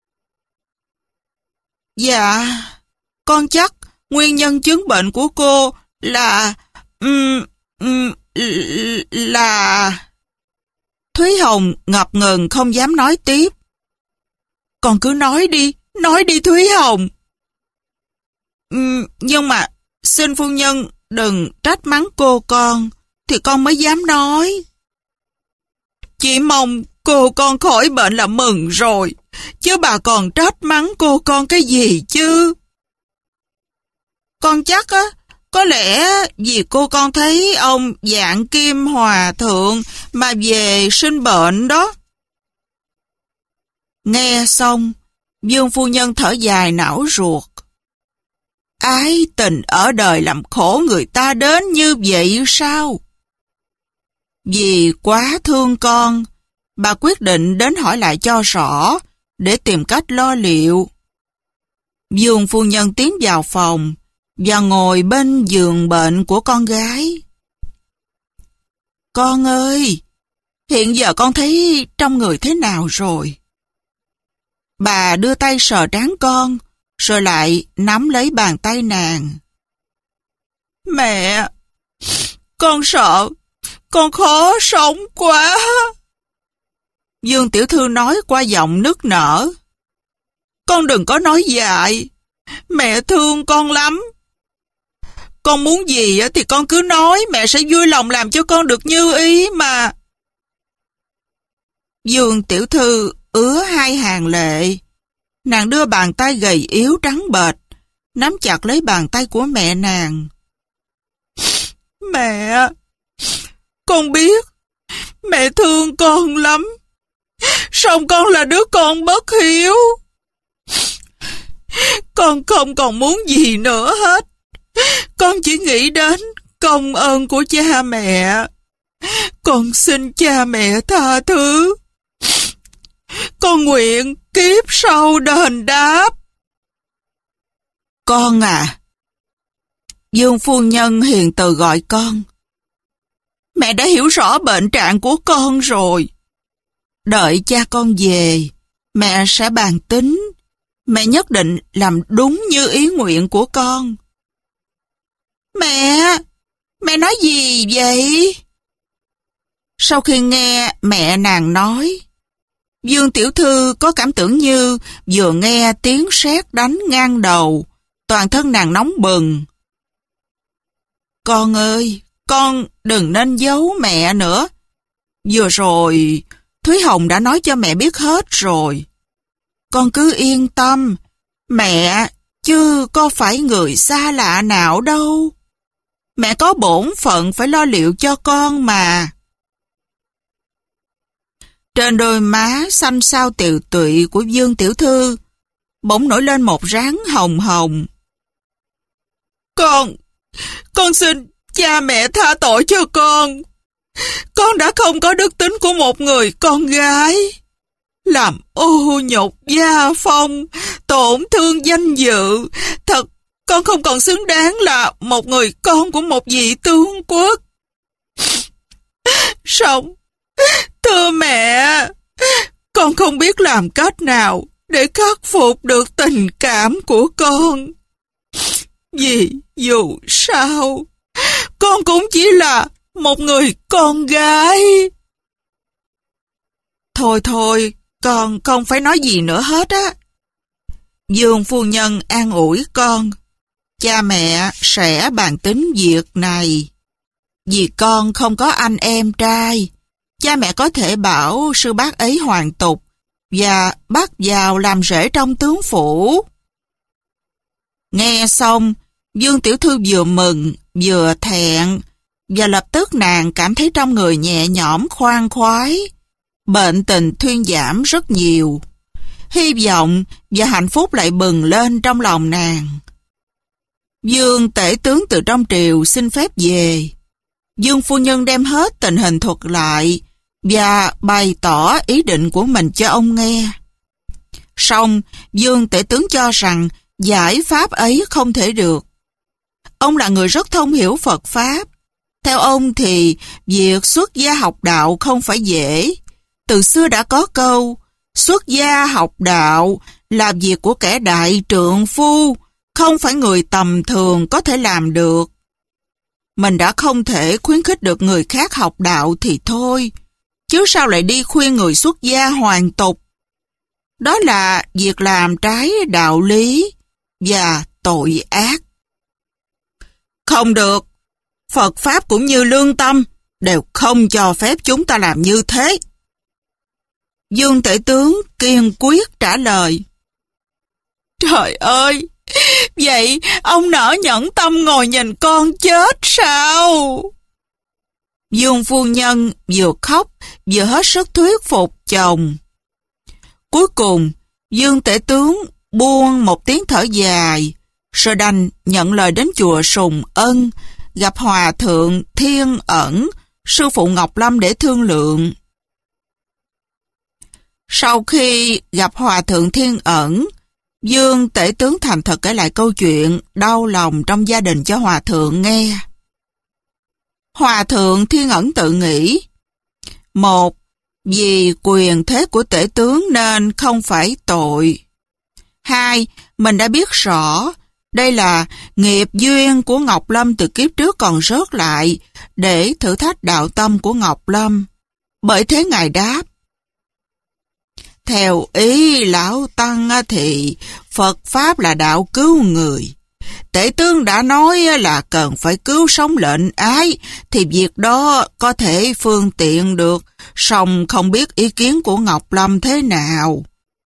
Dạ, con chắc nguyên nhân chứng bệnh của cô là... Um, um, là... Thúy Hồng ngập ngừng không dám nói tiếp. Con cứ nói đi, nói đi Thúy Hồng. Um, nhưng mà xin phu nhân đừng trách mắng cô con, thì con mới dám nói. Chỉ mong cô con khỏi bệnh là mừng rồi, chứ bà còn trách mắng cô con cái gì chứ. Con chắc á, có lẽ vì cô con thấy ông Vạn Kim Hòa Thượng mà về sinh bệnh đó. Nghe xong, Dương phu nhân thở dài não ruột. Ái tình ở đời làm khổ người ta đến như vậy sao? Vì quá thương con, bà quyết định đến hỏi lại cho rõ, để tìm cách lo liệu. Dương phu nhân tiến vào phòng, và ngồi bên giường bệnh của con gái. Con ơi, hiện giờ con thấy trong người thế nào rồi? Bà đưa tay sờ trán con, rồi lại nắm lấy bàn tay nàng. Mẹ, con sợ, con khó sống quá. Dương tiểu thư nói qua giọng nức nở. Con đừng có nói dại, mẹ thương con lắm. Con muốn gì thì con cứ nói, mẹ sẽ vui lòng làm cho con được như ý mà. Dương tiểu thư ứa hai hàng lệ. Nàng đưa bàn tay gầy yếu trắng bệch, nắm chặt lấy bàn tay của mẹ nàng. Mẹ, con biết, mẹ thương con lắm. Song con là đứa con bất hiếu. Con không còn muốn gì nữa hết. Con chỉ nghĩ đến công ơn của cha mẹ. Con xin cha mẹ tha thứ. Con nguyện kiếp sau đền đáp. Con à. Dương phu nhân hiền từ gọi con. Mẹ đã hiểu rõ bệnh trạng của con rồi. Đợi cha con về, mẹ sẽ bàn tính. Mẹ nhất định làm đúng như ý nguyện của con. Mẹ, mẹ nói gì vậy? Sau khi nghe mẹ nàng nói, Dương tiểu thư có cảm tưởng như vừa nghe tiếng sét đánh ngang đầu, toàn thân nàng nóng bừng. Con ơi, con đừng nên giấu mẹ nữa. Vừa rồi, Thúy Hồng đã nói cho mẹ biết hết rồi. Con cứ yên tâm, mẹ chứ có phải người xa lạ nào đâu. Mẹ có bổn phận phải lo liệu cho con mà. Trên đôi má xanh xao tiều tụy của Dương tiểu thư bỗng nổi lên một ráng hồng hồng. Con, con xin cha mẹ tha tội cho con. Con đã không có đức tính của một người con gái, làm ô nhục gia phong, tổn thương danh dự. Thật, con không còn xứng đáng là một người con của một vị tướng quốc. Xong, thưa mẹ, con không biết làm cách nào để khắc phục được tình cảm của con. Vì dù sao, con cũng chỉ là một người con gái. Thôi thôi, con không phải nói gì nữa hết á. Dương phu nhân an ủi con. Cha mẹ sẽ bàn tính việc này. Vì con không có anh em trai, cha mẹ có thể bảo sư bác ấy hoàn tục và bắt vào làm rể trong tướng phủ. Nghe xong, Dương tiểu thư vừa mừng vừa thẹn, và lập tức nàng cảm thấy trong người nhẹ nhõm khoan khoái, bệnh tình thuyên giảm rất nhiều. Hy vọng và hạnh phúc lại bừng lên trong lòng nàng. Dương tể tướng từ trong triều xin phép về. Dương phu nhân đem hết tình hình thuật lại và bày tỏ ý định của mình cho ông nghe. Song Dương tể tướng cho rằng giải pháp ấy không thể được. Ông là người rất thông hiểu Phật Pháp. Theo ông thì việc xuất gia học đạo không phải dễ. Từ xưa đã có câu, xuất gia học đạo là việc của kẻ đại trượng phu, không phải người tầm thường có thể làm được. Mình đã không thể khuyến khích được người khác học đạo thì thôi, chứ sao lại đi khuyên người xuất gia hoàn tục. Đó là việc làm trái đạo lý và tội ác. Không được, Phật Pháp cũng như lương tâm đều không cho phép chúng ta làm như thế. Dương tể tướng kiên quyết trả lời. Trời ơi, vậy ông nỡ nhẫn tâm ngồi nhìn con chết sao? Dương phu nhân vừa khóc vừa hết sức thuyết phục chồng. Cuối cùng, Dương tể tướng buông một tiếng thở dài, rồi đành nhận lời đến chùa Sùng Ân, gặp Hòa thượng Thiên Ẩn, sư phụ Ngọc Lâm để thương lượng. Sau khi gặp Hòa thượng Thiên Ẩn, Dương tể tướng thành thật kể lại câu chuyện đau lòng trong gia đình cho Hòa thượng nghe. Hòa thượng Thiên Ẩn tự nghĩ, một, vì quyền thế của tể tướng nên không phải tội. Hai, mình đã biết rõ đây là nghiệp duyên của Ngọc Lâm từ kiếp trước còn rớt lại để thử thách đạo tâm của Ngọc Lâm. Bởi thế Ngài đáp, theo ý Lão Tăng thì Phật Pháp là đạo cứu người. Tể tướng đã nói là cần phải cứu sống lệnh ái, thì việc đó có thể phương tiện được, song không biết ý kiến của Ngọc Lâm thế nào.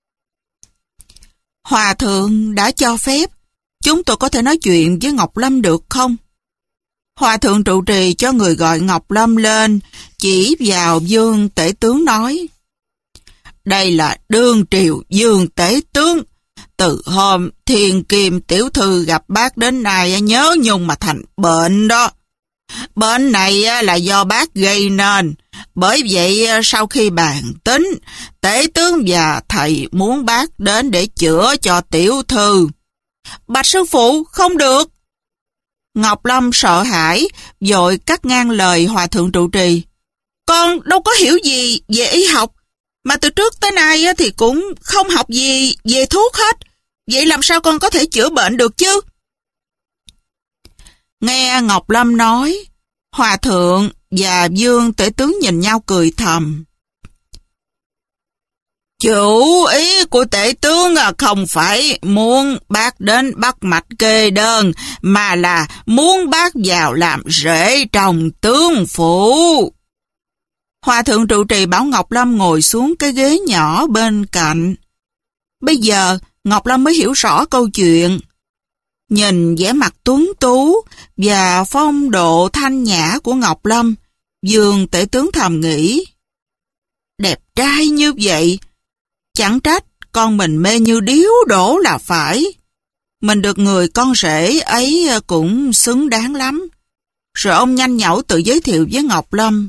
Hòa thượng đã cho phép, chúng tôi có thể nói chuyện với Ngọc Lâm được không? Hòa thượng trụ trì cho người gọi Ngọc Lâm lên, chỉ vào Dương tể tướng nói, đây là đương triều Dương Tể Tướng. Từ hôm Thiên Kim tiểu thư gặp bác đến nay nhớ nhung mà thành bệnh đó. Bệnh này là do bác gây nên. Bởi vậy sau khi bàn tính, Tể Tướng và thầy muốn bác đến để chữa cho tiểu thư. Bạch sư phụ, không được. Ngọc Lâm sợ hãi, vội cắt ngang lời hòa thượng trụ trì. Con đâu có hiểu gì về y học, mà từ trước tới nay thì cũng không học gì về thuốc hết. Vậy làm sao con có thể chữa bệnh được chứ? Nghe Ngọc Lâm nói, hòa thượng và Dương Tể Tướng nhìn nhau cười thầm. Chủ ý của Tể Tướng không phải muốn bác đến bắt mạch kê đơn, mà là muốn bác vào làm rể trong tướng phủ. Hòa thượng trụ trì bảo Ngọc Lâm ngồi xuống cái ghế nhỏ bên cạnh. Bây giờ Ngọc Lâm mới hiểu rõ câu chuyện. Nhìn vẻ mặt tuấn tú và phong độ thanh nhã của Ngọc Lâm, Dương Tể Tướng thầm nghĩ. Đẹp trai như vậy, chẳng trách con mình mê như điếu đổ là phải. Mình được người con rể ấy cũng xứng đáng lắm. Rồi ông nhanh nhảu tự giới thiệu với Ngọc Lâm.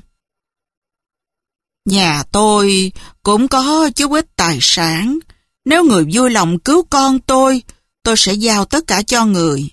Nhà tôi cũng có chút ít tài sản. Nếu người vui lòng cứu con tôi, tôi sẽ giao tất cả cho người.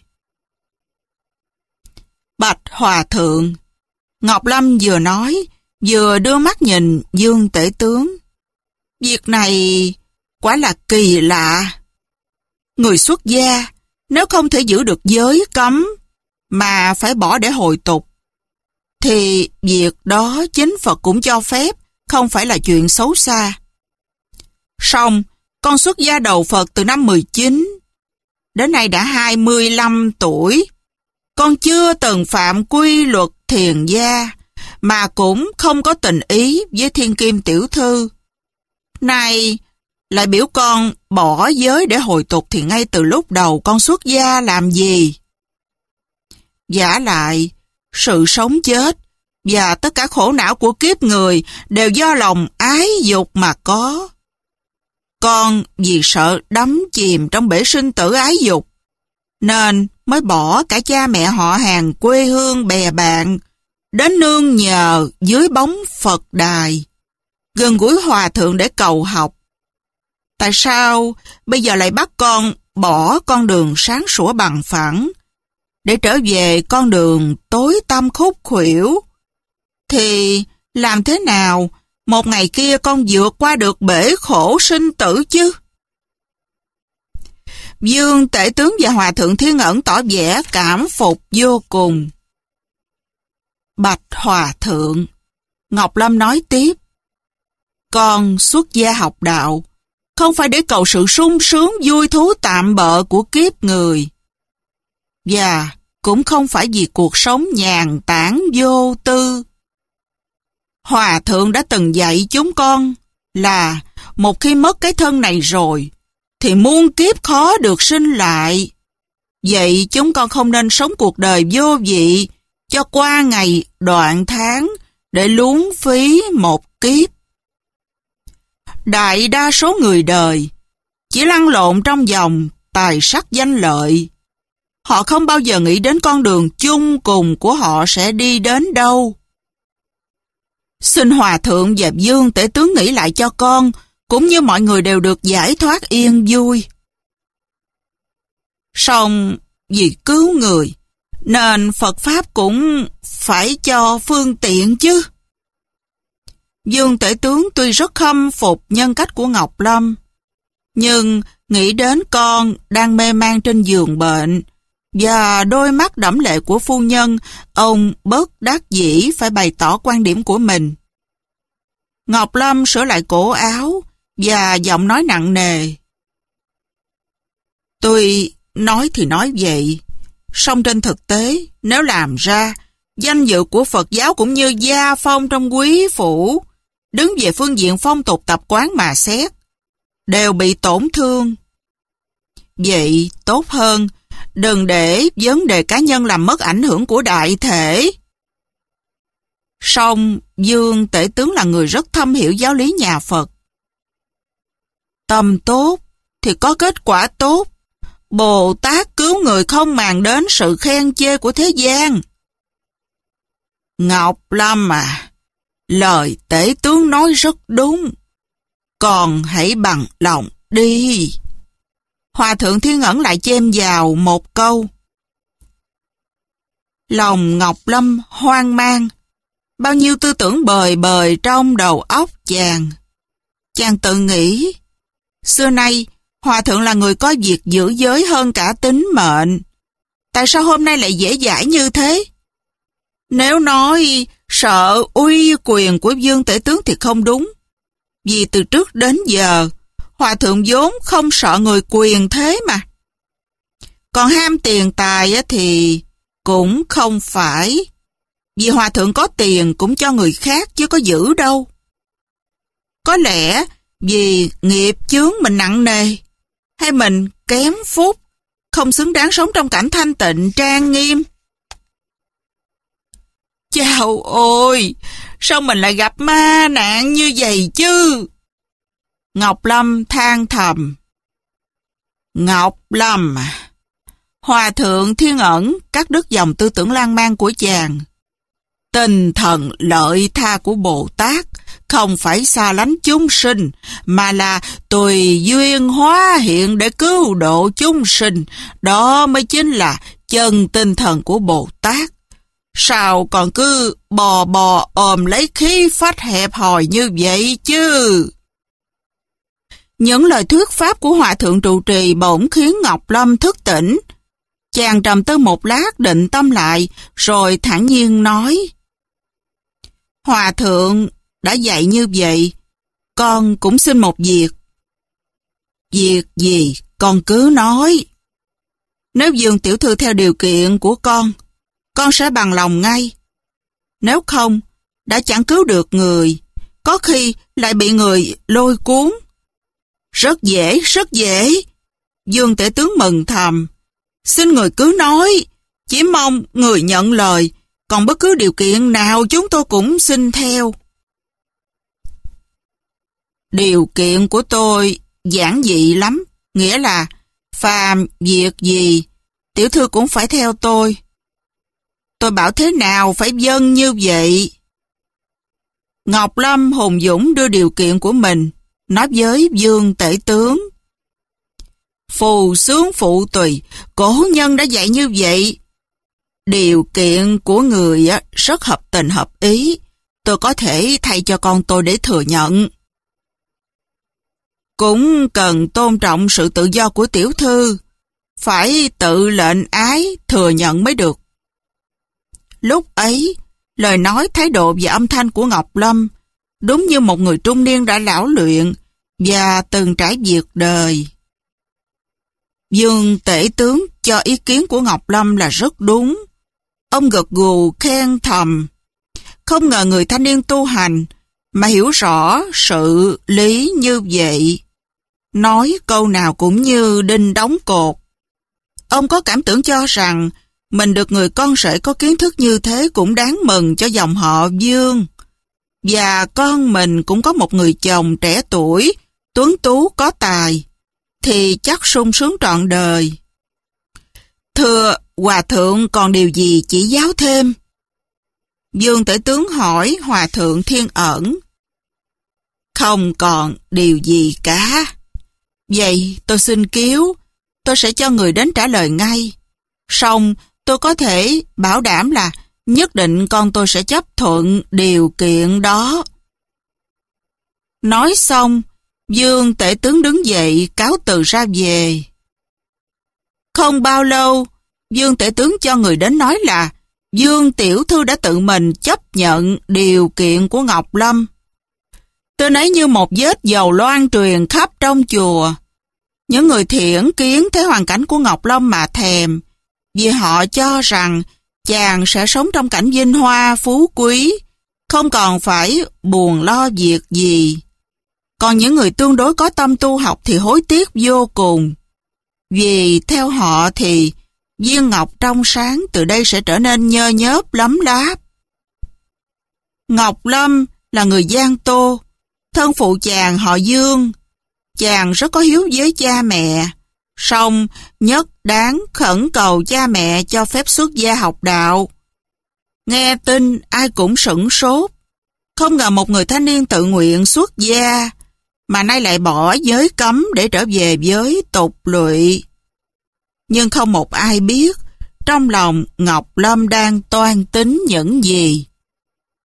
Bạch hòa thượng. Ngọc Lâm vừa nói, vừa đưa mắt nhìn Dương Tể Tướng. Việc này quả là kỳ lạ. Người xuất gia, nếu không thể giữ được giới cấm, mà phải bỏ để hồi tục, thì việc đó chính Phật cũng cho phép, không phải là chuyện xấu xa. Song, con xuất gia đầu Phật từ năm mười chín, đến nay đã hai mươi lăm tuổi. Con chưa từng phạm quy luật thiền gia, mà cũng không có tình ý với Thiên Kim tiểu thư. Này, lại biểu con bỏ giới để hồi tục thì ngay từ lúc đầu con xuất gia làm gì? Giả lại, sự sống chết và tất cả khổ não của kiếp người đều do lòng ái dục mà có. Con vì sợ đắm chìm trong bể sinh tử ái dục, nên mới bỏ cả cha mẹ họ hàng quê hương bè bạn, đến nương nhờ dưới bóng Phật đài, gần gũi hòa thượng để cầu học. Tại sao bây giờ lại bắt con bỏ con đường sáng sủa bằng phẳng, để trở về con đường tối tăm khúc khuỷu? Thì làm thế nào một ngày kia con vượt qua được bể khổ sinh tử chứ? Dương Tể Tướng và Hòa thượng Thiên Ẩn tỏ vẻ cảm phục vô cùng. Bạch hòa thượng, Ngọc Lâm nói tiếp. Con xuất gia học đạo, không phải để cầu sự sung sướng vui thú tạm bợ của kiếp người, và cũng không phải vì cuộc sống nhàn tản vô tư. Hòa thượng đã từng dạy chúng con là một khi mất cái thân này rồi, thì muôn kiếp khó được sinh lại. Vậy chúng con không nên sống cuộc đời vô vị, cho qua ngày đoạn tháng, để luống phí một kiếp. Đại đa số người đời chỉ lăn lộn trong vòng tài sắc danh lợi. Họ không bao giờ nghĩ đến con đường chung cùng của họ sẽ đi đến đâu. Xin Hòa thượng và Dương Tể Tướng nghĩ lại cho con, cũng như mọi người đều được giải thoát yên vui. Song vì cứu người, nên Phật Pháp cũng phải cho phương tiện chứ. Dương Tể Tướng tuy rất khâm phục nhân cách của Ngọc Lâm, nhưng nghĩ đến con đang mê man trên giường bệnh và đôi mắt đẫm lệ của phu nhân, ông bất đắc dĩ phải bày tỏ quan điểm của mình. Ngọc Lâm sửa lại cổ áo và giọng nói nặng nề. Tuy nói thì nói vậy, song trên thực tế, nếu làm ra, danh dự của Phật giáo cũng như gia phong trong quý phủ, đứng về phương diện phong tục tập quán mà xét, đều bị tổn thương. Vậy tốt hơn, đừng để vấn đề cá nhân làm mất ảnh hưởng của đại thể. Song Dương Tể Tướng là người rất thâm hiểu giáo lý nhà Phật. tâm tốt thì có kết quả tốt. Bồ Tát cứu người không màng đến sự khen chê của thế gian. Ngọc Lâm à, lời tể tướng nói rất đúng. Còn hãy bằng lòng đi. Hòa thượng Thiên Ẩn lại chêm vào một câu. Lòng Ngọc Lâm hoang mang. Bao nhiêu tư tưởng bời bời trong đầu óc chàng. Chàng tự nghĩ, xưa nay Hòa thượng là người có việc giữ giới hơn cả tính mệnh. Tại sao hôm nay lại dễ dãi như thế? Nếu nói sợ uy quyền của Dương Tể Tướng thì không đúng. Vì từ trước đến giờ, Hòa thượng vốn không sợ người quyền thế mà. Còn ham tiền tài thì cũng không phải. Vì Hòa thượng có tiền cũng cho người khác chứ có giữ đâu. Có lẽ vì nghiệp chướng mình nặng nề, hay mình kém phúc, không xứng đáng sống trong cảnh thanh tịnh trang nghiêm. Chao ôi, sao mình lại gặp ma nạn như vậy chứ? Ngọc Lâm than thầm. Ngọc Lâm à, Hòa thượng Thiên Ẩn cắt đứt dòng tư tưởng lan man của chàng. Tinh thần lợi tha của Bồ Tát không phải xa lánh chúng sinh, mà là tùy duyên hóa hiện để cứu độ chúng sinh. Đó mới chính là chân tinh thần của Bồ Tát. Sao còn cứ bò bò ôm lấy khí phách hẹp hòi như vậy chứ? Những lời thuyết pháp của Hòa thượng trụ trì bỗng khiến Ngọc Lâm thức tỉnh. Chàng trầm tư một lát định tâm lại, rồi thản nhiên nói. Hòa thượng đã dạy như vậy, con cũng xin một việc. Việc gì con cứ nói. Nếu Dương tiểu thư theo điều kiện của con, con sẽ bằng lòng ngay. Nếu không, đã chẳng cứu được người, có khi lại bị người lôi cuốn. Rất dễ, rất dễ. Dương tể tướng mừng thầm. Xin người cứ nói, chỉ mong người nhận lời, còn bất cứ điều kiện nào chúng tôi cũng xin theo. Điều kiện của tôi giản dị lắm, nghĩa là phàm việc gì, tiểu thư cũng phải theo tôi. Tôi bảo thế nào phải vâng như vậy. Ngọc Lâm hùng dũng đưa điều kiện của mình, nói với Dương tể tướng. Phù sướng phụ tùy, cổ nhân đã dạy như vậy. Điều kiện của người rất hợp tình hợp ý, tôi có thể thay cho con tôi để thừa nhận. Cũng cần tôn trọng sự tự do của tiểu thư, phải tự lệnh ái thừa nhận mới được. Lúc ấy, lời nói, thái độ và âm thanh của Ngọc Lâm đúng như một người trung niên đã lão luyện và từng trải việc đời. Dương tể tướng cho ý kiến của Ngọc Lâm là rất đúng. Ông gật gù khen thầm. Không ngờ người thanh niên tu hành mà hiểu rõ sự lý như vậy. Nói câu nào cũng như đinh đóng cột. Ông có cảm tưởng cho rằng mình được người con rể có kiến thức như thế cũng đáng mừng cho dòng họ Dương. Và con mình cũng có một người chồng trẻ tuổi, tuấn tú có tài, thì chắc sung sướng trọn đời. Thưa Hòa thượng còn điều gì chỉ giáo thêm? Dương tể tướng hỏi Hòa thượng Thiên Ẩn. Không còn điều gì cả. Vậy tôi xin cứu, tôi sẽ cho người đến trả lời ngay. Song tôi có thể bảo đảm là nhất định con tôi sẽ chấp thuận điều kiện đó. Nói xong, Dương tể tướng đứng dậy cáo từ ra về. Không bao lâu, Dương tể tướng cho người đến nói là Dương tiểu thư đã tự mình chấp nhận điều kiện của Ngọc Lâm. Tên ấy như một vết dầu loan truyền khắp trong chùa. Những người thiển kiến thấy hoàn cảnh của Ngọc Lâm mà thèm, vì họ cho rằng chàng sẽ sống trong cảnh vinh hoa phú quý, không còn phải buồn lo việc gì. Còn những người tương đối có tâm tu học thì hối tiếc vô cùng. Vì theo họ thì viên ngọc trong sáng từ đây sẽ trở nên nhơ nhớp lấm láp. Ngọc Lâm là người Giang Tô, thân phụ chàng họ Dương. Chàng rất có hiếu với cha mẹ, song nhất đáng khẩn cầu cha mẹ cho phép xuất gia học đạo. Nghe tin ai cũng sửng sốt, không ngờ một người thanh niên tự nguyện xuất gia, mà nay lại bỏ giới cấm để trở về với tục lụy. Nhưng không một ai biết trong lòng Ngọc Lâm đang toan tính những gì.